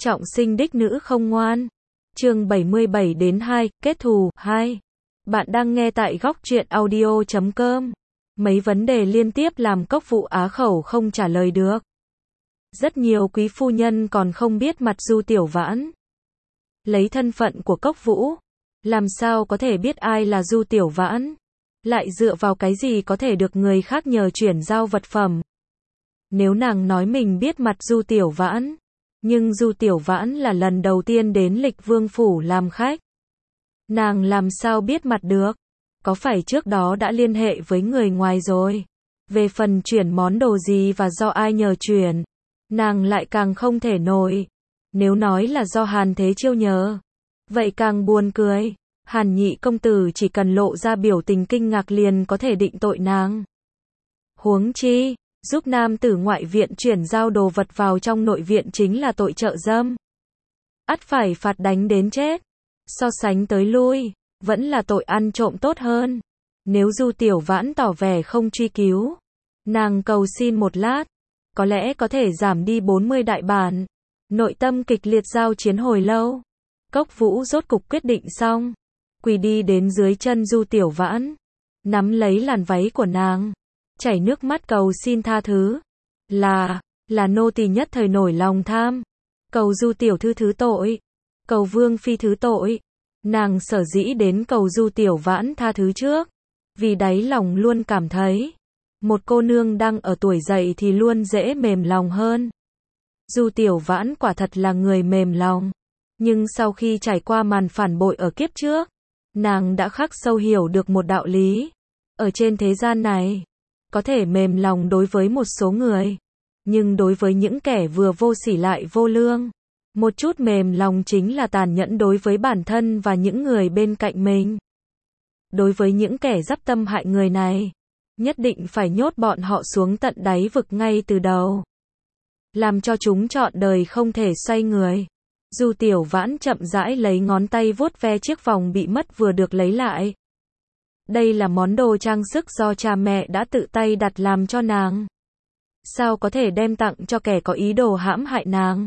Trọng sinh đích nữ không ngoan. Chương 77 đến 2, kết thù 2. Bạn đang nghe tại góc truyện audio.com. Mấy vấn đề liên tiếp làm Cốc Vũ á khẩu không trả lời được. Rất nhiều quý phu nhân còn không biết mặt Du Tiểu Vãn. Lấy thân phận của Cốc Vũ, làm sao có thể biết ai là Du Tiểu Vãn? Lại dựa vào cái gì có thể được người khác nhờ chuyển giao vật phẩm? Nếu nàng nói mình biết mặt Du Tiểu Vãn, nhưng Du Tiểu Vãn là lần đầu tiên đến Lịch Vương phủ làm khách, nàng làm sao biết mặt được? Có phải trước đó đã liên hệ với người ngoài rồi? Về phần chuyển món đồ gì và do ai nhờ chuyển, nàng lại càng không thể nổi. Nếu nói là do Hàn Thế Chiêu nhờ, vậy càng buồn cười. Hàn nhị công tử chỉ cần lộ ra biểu tình kinh ngạc liền có thể định tội nàng. Huống chi, giúp nam tử ngoại viện chuyển giao đồ vật vào trong nội viện chính là tội trợ dâm. Ắt phải phạt đánh đến chết. So sánh tới lui, vẫn là tội ăn trộm tốt hơn. Nếu Du Tiểu Vãn tỏ vẻ không truy cứu, nàng cầu xin một lát, có lẽ có thể giảm đi 40 đại bản. Nội tâm kịch liệt giao chiến hồi lâu, Cốc Vũ rốt cục quyết định xong, quỳ đi đến dưới chân Du Tiểu Vãn, nắm lấy làn váy của nàng, chảy nước mắt cầu xin tha thứ. Là nô tỳ nhất thời nổi lòng tham, cầu Du tiểu thư thứ tội, cầu Vương phi thứ tội. Nàng sở dĩ đến cầu Du Tiểu Vãn tha thứ trước, vì đáy lòng luôn cảm thấy, một cô nương đang ở tuổi dậy thì luôn dễ mềm lòng hơn. Du Tiểu Vãn quả thật là người mềm lòng, nhưng sau khi trải qua màn phản bội ở kiếp trước, nàng đã khắc sâu hiểu được một đạo lý. Ở trên thế gian này, có thể mềm lòng đối với một số người, nhưng đối với những kẻ vừa vô sỉ lại vô lương, một chút mềm lòng chính là tàn nhẫn đối với bản thân và những người bên cạnh mình. Đối với những kẻ dắp tâm hại người này, nhất định phải nhốt bọn họ xuống tận đáy vực ngay từ đầu, làm cho chúng trọn đời không thể xoay người. Du Tiểu Vãn chậm rãi lấy ngón tay vuốt ve chiếc vòng bị mất vừa được lấy lại. Đây là món đồ trang sức do cha mẹ đã tự tay đặt làm cho nàng. Sao có thể đem tặng cho kẻ có ý đồ hãm hại nàng?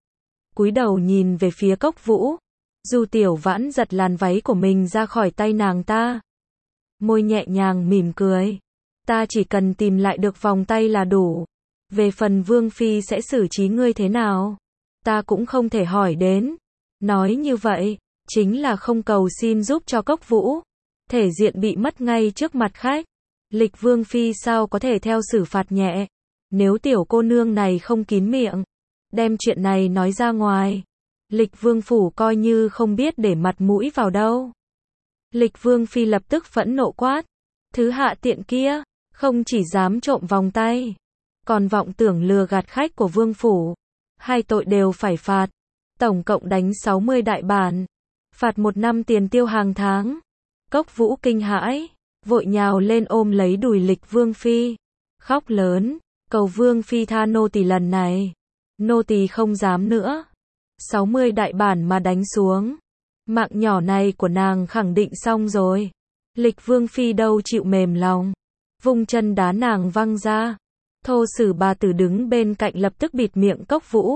Cúi đầu nhìn về phía Cốc Vũ, Du Tiểu Vãn giật làn váy của mình ra khỏi tay nàng ta. Môi nhẹ nhàng mỉm cười. Ta chỉ cần tìm lại được vòng tay là đủ. Về phần Vương phi sẽ xử trí ngươi thế nào, ta cũng không thể hỏi đến. Nói như vậy, chính là không cầu xin giúp cho Cốc Vũ. Thể diện bị mất ngay trước mặt khách. Lịch Vương phi sao có thể theo xử phạt nhẹ. Nếu tiểu cô nương này không kín miệng, đem chuyện này nói ra ngoài, Lịch Vương phủ coi như không biết để mặt mũi vào đâu. Lịch Vương phi lập tức phẫn nộ quát. Thứ hạ tiện kia, không chỉ dám trộm vòng tay, còn vọng tưởng lừa gạt khách của Vương phủ. Hai tội đều phải phạt. Tổng cộng đánh 60 đại bản. Phạt 1 năm tiền tiêu hàng tháng. Cốc Vũ kinh hãi, vội nhào lên ôm lấy đùi Lịch Vương phi, khóc lớn, cầu Vương phi tha nô tỳ lần này. Nô tỳ không dám nữa. 60 đại bản mà đánh xuống, mạng nhỏ này của nàng khẳng định xong rồi. Lịch Vương phi đâu chịu mềm lòng, vung chân đá nàng văng ra. Thô Sử bà tử đứng bên cạnh lập tức bịt miệng Cốc Vũ.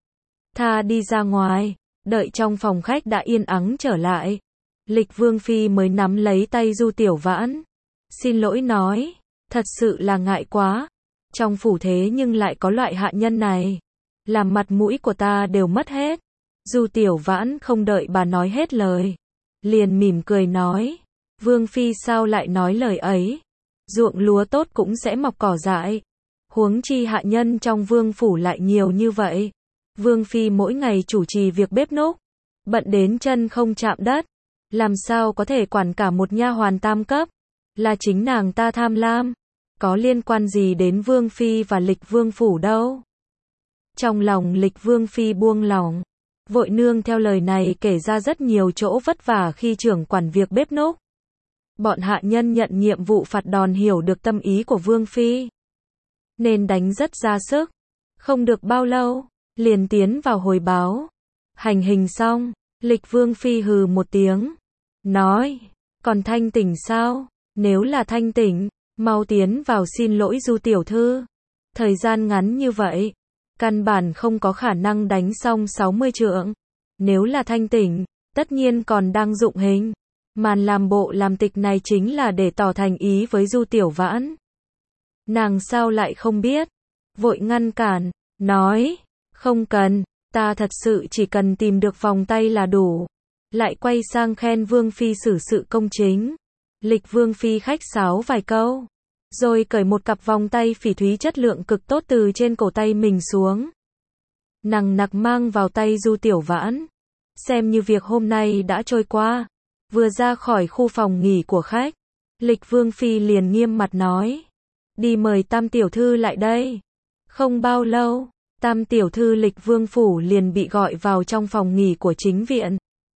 Tha đi ra ngoài. Đợi trong phòng khách đã yên ắng trở lại, Lịch Vương phi mới nắm lấy tay Du Tiểu Vãn, xin lỗi nói, thật sự là ngại quá, trong phủ thế nhưng lại có loại hạ nhân này, làm mặt mũi của ta đều mất hết. Du Tiểu Vãn không đợi bà nói hết lời, liền mỉm cười nói, Vương phi sao lại nói lời ấy, ruộng lúa tốt cũng sẽ mọc cỏ dại, huống chi hạ nhân trong vương phủ lại nhiều như vậy. Vương phi mỗi ngày chủ trì việc bếp núc, bận đến chân không chạm đất, làm sao có thể quản cả một nha hoàn tam cấp, là chính nàng ta tham lam, có liên quan gì đến Vương phi và Lịch Vương phủ đâu. Trong lòng Lịch Vương phi buông lỏng, vội nương theo lời này kể ra rất nhiều chỗ vất vả khi trưởng quản việc bếp núc. Bọn hạ nhân nhận nhiệm vụ phạt đòn hiểu được tâm ý của Vương phi, nên đánh rất ra sức, không được bao lâu, liền tiến vào hồi báo. Hành hình xong, Lịch Vương phi hừ một tiếng, nói, còn thanh tỉnh sao? Nếu là thanh tỉnh, mau tiến vào xin lỗi Du tiểu thư. Thời gian ngắn như vậy, Căn bản không có khả năng đánh xong 60 trượng. Nếu là thanh tỉnh, tất nhiên còn đang dụng hình. Màn làm bộ làm tịch này chính là để tỏ thành ý với Du Tiểu Vãn. Nàng sao lại không biết? Vội ngăn cản, nói, không cần, ta thật sự chỉ cần tìm được vòng tay là đủ. Lại quay sang khen Vương Phi xử sự công chính. Lịch Vương Phi khách sáo vài câu, rồi cởi một cặp vòng tay phỉ thúy chất lượng cực tốt từ trên cổ tay mình xuống. Nằng nặc mang vào tay Du Tiểu Vãn. Xem như việc hôm nay đã trôi qua. Vừa ra khỏi khu phòng nghỉ của khách, Lịch Vương Phi liền nghiêm mặt nói, đi mời Tam tiểu thư lại đây. Không bao lâu, Tam tiểu thư Lịch Vương phủ liền bị gọi vào trong phòng nghỉ của chính viện.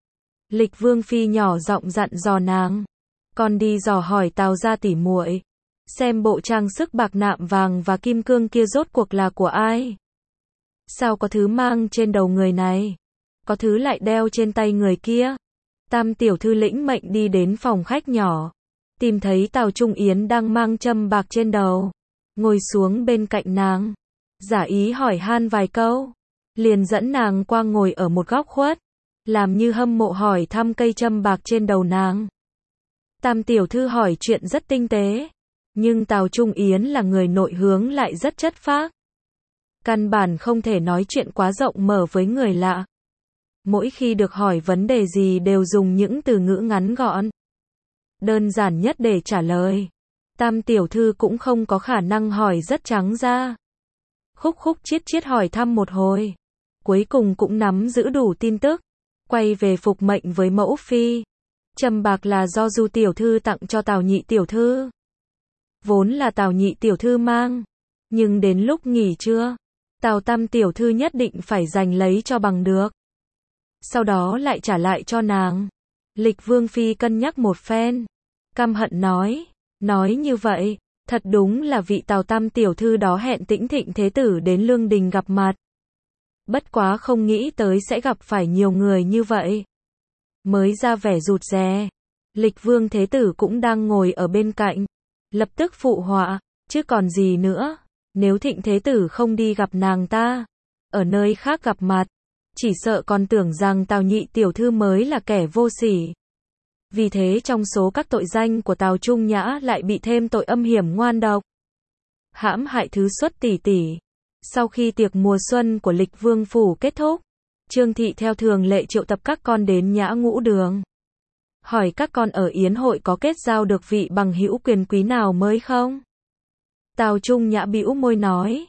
Lịch Vương Phi nhỏ giọng dặn dò nàng, con đi dò hỏi Tào gia tỉ muội, xem bộ trang sức bạc nạm vàng và kim cương kia rốt cuộc là của ai. Sao có thứ mang trên đầu người này, có thứ lại đeo trên tay người kia. Tam tiểu thư lĩnh mệnh đi đến phòng khách nhỏ, tìm thấy Tào Trung Yến đang mang châm bạc trên đầu, ngồi xuống bên cạnh nàng, giả ý hỏi han vài câu, liền dẫn nàng qua ngồi ở một góc khuất, làm như hâm mộ hỏi thăm cây châm bạc trên đầu nàng. Tam tiểu thư hỏi chuyện rất tinh tế, nhưng Tào Trung Yến là người nội hướng lại rất chất phác. Căn bản không thể nói chuyện quá rộng mở với người lạ. Mỗi khi được hỏi vấn đề gì đều dùng những từ ngữ ngắn gọn, đơn giản nhất để trả lời. Tam tiểu thư cũng không có khả năng hỏi rất trắng ra. Khúc khúc chiết chiết hỏi thăm một hồi, cuối cùng cũng nắm giữ đủ tin tức, quay về phục mệnh với mẫu phi. Châm bạc là do Du tiểu thư tặng cho Tào nhị tiểu thư. Vốn là Tào nhị tiểu thư mang, nhưng đến lúc nghỉ trưa, Tào tam tiểu thư nhất định phải giành lấy cho bằng được. Sau đó lại trả lại cho nàng. Lịch Vương Phi cân nhắc một phen, căm hận nói như vậy, thật đúng là vị Tào tam tiểu thư đó hẹn Tĩnh Thịnh thế tử đến Lương Đình gặp mặt. Bất quá không nghĩ tới sẽ gặp phải nhiều người như vậy. Mới ra vẻ rụt rè, Lịch Vương thế tử cũng đang ngồi ở bên cạnh, lập tức phụ họa, chứ còn gì nữa, nếu Thịnh thế tử không đi gặp nàng ta, ở nơi khác gặp mặt, chỉ sợ còn tưởng rằng Tào nhị tiểu thư mới là kẻ vô sỉ. Vì thế trong số các tội danh của Tào Trung Nhã lại bị thêm tội âm hiểm ngoan độc, hãm hại thứ xuất tỷ tỷ. Sau khi tiệc mùa xuân của Lịch Vương phủ kết thúc, Trương thị theo thường lệ triệu tập các con đến Nhã Ngũ Đường, hỏi các con ở yến hội có kết giao được vị bằng hữu quyền quý nào mới không. Tào Trung Nhã bĩu môi nói,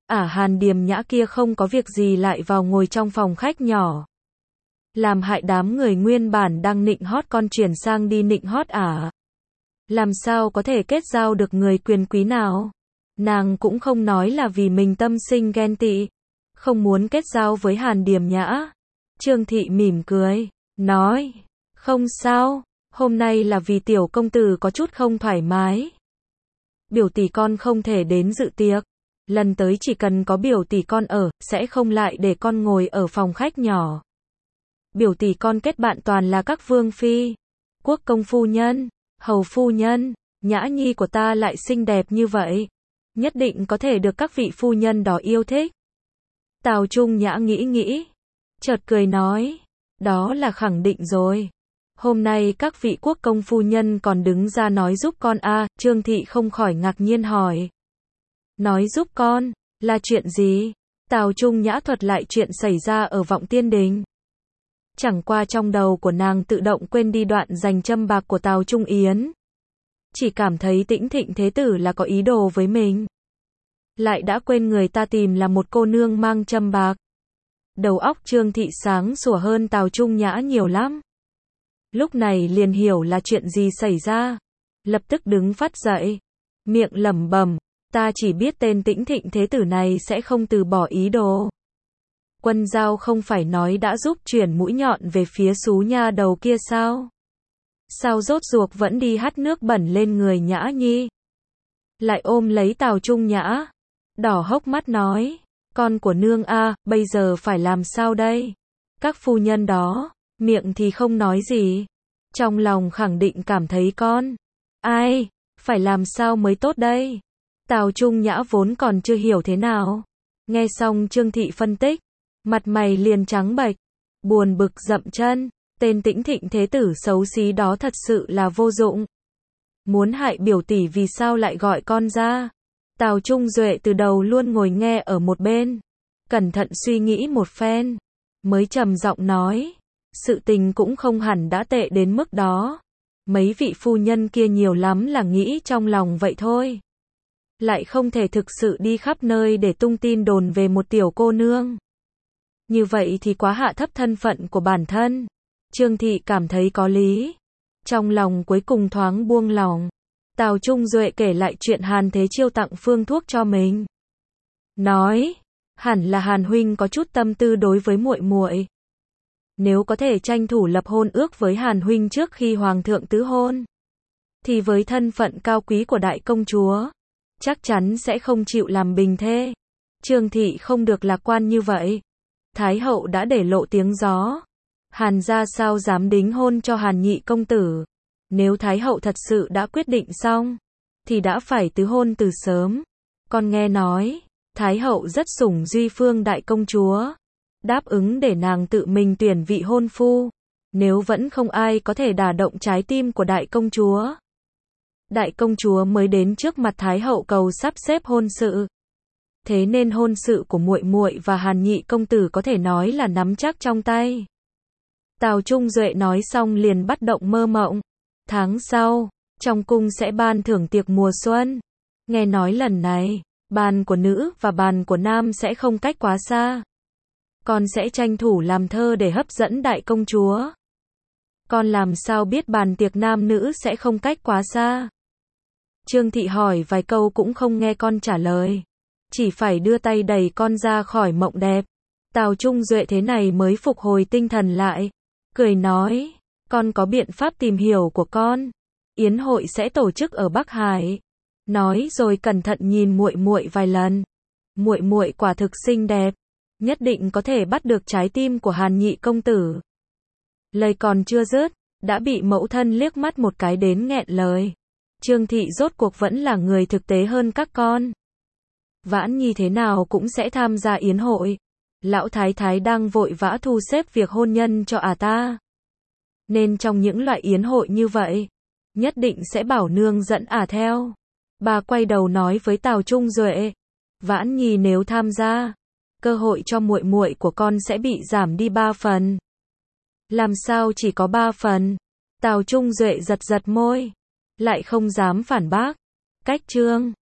Hàn Điềm Nhã kia không có việc gì lại vào ngồi trong phòng khách nhỏ, làm hại đám người nguyên bản đang nịnh hót con chuyển sang đi nịnh hót làm sao có thể kết giao được người quyền quý nào. Nàng cũng không nói là vì mình tâm sinh ghen tị, không muốn kết giao với Hàn Điềm Nhã. Trương thị mỉm cười, nói, không sao, hôm nay là vì tiểu công tử có chút không thoải mái. Biểu tỷ con không thể đến dự tiệc, lần tới chỉ cần có biểu tỷ con ở, sẽ không lại để con ngồi ở phòng khách nhỏ. Biểu tỷ con kết bạn toàn là các vương phi, quốc công phu nhân, hầu phu nhân, Nhã nhi của ta lại xinh đẹp như vậy, nhất định có thể được các vị phu nhân đó yêu thích. Tào Trung Nhã nghĩ, chợt cười nói, đó là khẳng định rồi. Hôm nay các vị quốc công phu nhân còn đứng ra nói giúp con Trương thị không khỏi ngạc nhiên hỏi. Nói giúp con, là chuyện gì? Tào Trung Nhã thuật lại chuyện xảy ra ở Vọng Tiên Đình. Chẳng qua trong đầu của nàng tự động quên đi đoạn giành châm bạc của Tào Trung Yến. Chỉ cảm thấy Tĩnh Thịnh thế tử là có ý đồ với mình. Lại đã quên người ta tìm là một cô nương mang châm bạc. Đầu óc Trương thị sáng sủa hơn Tào Trung Nhã nhiều lắm. Lúc này liền hiểu là chuyện gì xảy ra. Lập tức đứng phát dậy, miệng lẩm bẩm, ta chỉ biết tên Tĩnh Thịnh thế tử này sẽ không từ bỏ ý đồ. Quân Giao không phải nói đã giúp chuyển mũi nhọn về phía xú nha đầu kia sao? Sao rốt ruột vẫn đi hắt nước bẩn lên người Nhã nhi? Lại ôm lấy Tào Trung Nhã, đỏ hốc mắt nói, con của nương bây giờ phải làm sao đây? Các phu nhân đó, miệng thì không nói gì, trong lòng khẳng định cảm thấy con. Phải làm sao mới tốt đây? Tào Trung Nhã vốn còn chưa hiểu thế nào, Nghe xong Trương Thị phân tích, mặt mày liền trắng bệch, buồn bực dậm chân, tên Tĩnh Thịnh thế tử xấu xí đó thật sự là vô dụng. Muốn hại biểu tỷ vì sao lại gọi con ra? Tào Trung Duệ từ đầu luôn ngồi nghe ở một bên, cẩn thận suy nghĩ một phen, mới trầm giọng nói, sự tình cũng không hẳn đã tệ đến mức đó. Mấy vị phu nhân kia nhiều lắm là nghĩ trong lòng vậy thôi. Lại không thể thực sự đi khắp nơi để tung tin đồn về một tiểu cô nương. Như vậy thì quá hạ thấp thân phận của bản thân. Trương Thị cảm thấy có lý. Trong lòng cuối cùng thoáng buông lòng. Tào Trung Duệ kể lại chuyện Hàn Thế Chiêu tặng phương thuốc cho mình. Nói, hẳn là Hàn huynh có chút tâm tư đối với muội muội. Nếu có thể tranh thủ lập hôn ước với Hàn huynh trước khi hoàng thượng tứ hôn, thì với thân phận cao quý của đại công chúa, chắc chắn sẽ không chịu làm bình thê. Trương Thị không được lạc quan như vậy. Thái hậu đã để lộ tiếng gió. Hàn gia sao dám đính hôn cho Hàn nhị công tử. Nếu Thái hậu thật sự đã quyết định xong, thì đã phải tứ hôn từ sớm. Con nghe nói, Thái hậu rất sủng Duy Phương đại công chúa, đáp ứng để nàng tự mình tuyển vị hôn phu. Nếu vẫn không ai có thể đả động trái tim của đại công chúa, đại công chúa mới đến trước mặt Thái hậu cầu sắp xếp hôn sự. Thế nên hôn sự của muội muội và Hàn nhị công tử có thể nói là nắm chắc trong tay. Tào Trung Duệ nói xong liền bắt động mơ mộng. Tháng sau, trong cung sẽ ban thưởng tiệc mùa xuân. Nghe nói lần này, bàn của nữ và bàn của nam sẽ không cách quá xa. Con sẽ tranh thủ làm thơ để hấp dẫn đại công chúa. Con làm sao biết bàn tiệc nam nữ sẽ không cách quá xa? Trương Thị hỏi vài câu cũng không nghe con trả lời. Chỉ phải đưa tay đẩy con ra khỏi mộng đẹp. Tào Trung Duệ thế này mới phục hồi tinh thần lại. Cười nói, con có biện pháp tìm hiểu của con. Yến hội sẽ tổ chức ở Bắc Hải. Nói rồi cẩn thận nhìn muội muội vài lần. Muội muội quả thực xinh đẹp, nhất định có thể bắt được trái tim của Hàn nhị công tử. Lời còn chưa dứt, đã bị mẫu thân liếc mắt một cái đến nghẹn lời. Trương Thị rốt cuộc vẫn là người thực tế hơn các con. Vãn Nhi thế nào cũng sẽ tham gia yến hội. Lão thái thái đang vội vã thu xếp việc hôn nhân cho ta. Nên trong những loại yến hội như vậy, nhất định sẽ bảo nương dẫn theo. Bà quay đầu nói với Tào Trung Duệ, Vãn Nhi nếu tham gia, cơ hội cho muội muội của con sẽ bị giảm đi 3 phần. Làm sao chỉ có 3 phần? Tào Trung Duệ giật giật môi, lại không dám phản bác. Cách Trương